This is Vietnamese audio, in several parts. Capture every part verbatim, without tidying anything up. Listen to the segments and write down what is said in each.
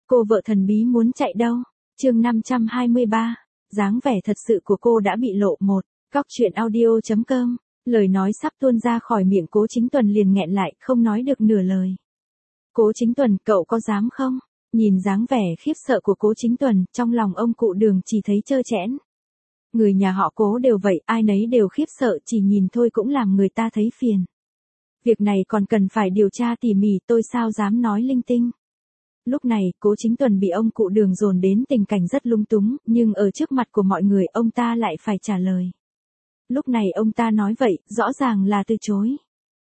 Cô vợ thần bí muốn chạy đâu? Chương năm trăm hai mươi ba. Dáng vẻ thật sự của cô đã bị lộ. Một. Cóc truyện audio chấm com. Lời nói sắp tuôn ra khỏi miệng Cố Chính Tuần liền nghẹn lại, không nói được nửa lời. Cố Chính Tuần, cậu có dám không? Nhìn dáng vẻ khiếp sợ của Cố Chính Tuần, trong lòng ông cụ Đường chỉ thấy trơ trẽn. Người nhà họ Cố đều vậy, ai nấy đều khiếp sợ, chỉ nhìn thôi cũng làm người ta thấy phiền. Việc này còn cần phải điều tra tỉ mỉ, tôi sao dám nói linh tinh. Lúc này, Cố Chính Tuần bị ông cụ Đường dồn đến tình cảnh rất lung túng, nhưng ở trước mặt của mọi người ông ta lại phải trả lời. Lúc này ông ta nói vậy, rõ ràng là từ chối.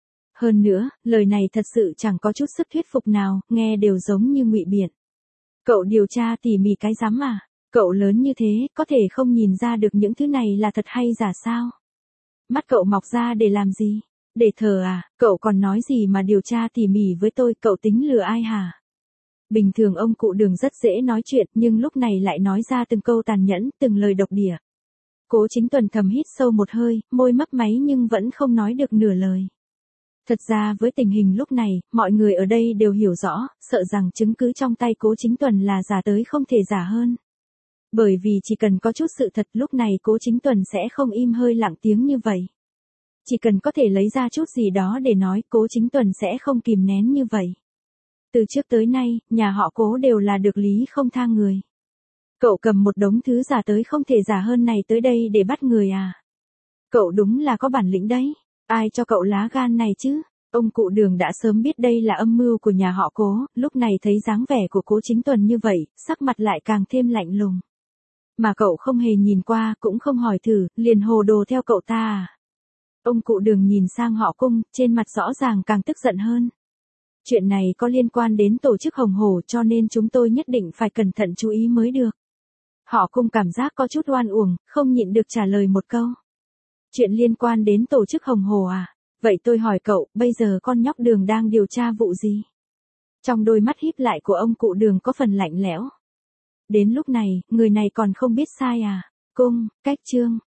Hơn nữa, lời này thật sự chẳng có chút sức thuyết phục nào, nghe đều giống như ngụy biện. Cậu điều tra tỉ mỉ cái rắm à? Cậu lớn như thế, có thể không nhìn ra được những thứ này là thật hay giả sao? Mắt cậu mọc ra để làm gì? Để thờ à? Cậu còn nói gì mà điều tra tỉ mỉ với tôi, cậu tính lừa ai hả? Bình thường ông cụ Đường rất dễ nói chuyện, nhưng lúc này lại nói ra từng câu tàn nhẫn, từng lời độc địa. Cố Chính Tuần thầm hít sâu một hơi, môi mấp máy nhưng vẫn không nói được nửa lời. Thật ra với tình hình lúc này, mọi người ở đây đều hiểu rõ, sợ rằng chứng cứ trong tay Cố Chính Tuần là giả tới không thể giả hơn. Bởi vì chỉ cần có chút sự thật, lúc này Cố Chính Tuần sẽ không im hơi lặng tiếng như vậy. Chỉ cần có thể lấy ra chút gì đó để nói, Cố Chính Tuần sẽ không kìm nén như vậy. Từ trước tới nay, nhà họ Cố đều là được lý không tha người. Cậu cầm một đống thứ giả tới không thể giả hơn này tới đây để bắt người à? Cậu đúng là có bản lĩnh đấy. Ai cho cậu lá gan này chứ? Ông cụ Đường đã sớm biết đây là âm mưu của nhà họ Cố, lúc này thấy dáng vẻ của Cố Chính Tuần như vậy, sắc mặt lại càng thêm lạnh lùng. Mà cậu không hề nhìn qua, cũng không hỏi thử, liền hồ đồ theo cậu ta à? Ông cụ Đường nhìn sang họ Cung, trên mặt rõ ràng càng tức giận hơn. Chuyện này có liên quan đến tổ chức Hồng Hổ, cho nên chúng tôi nhất định phải cẩn thận chú ý mới được. Họ Cung cảm giác có chút oan uổng, không nhịn được trả lời một câu. Chuyện liên quan đến tổ chức Hồng Hổ à? Vậy tôi hỏi cậu, bây giờ con nhóc Đường đang điều tra vụ gì? Trong đôi mắt híp lại của ông cụ Đường có phần lạnh lẽo. Đến lúc này, người này còn không biết sai à? Cung, cách chương,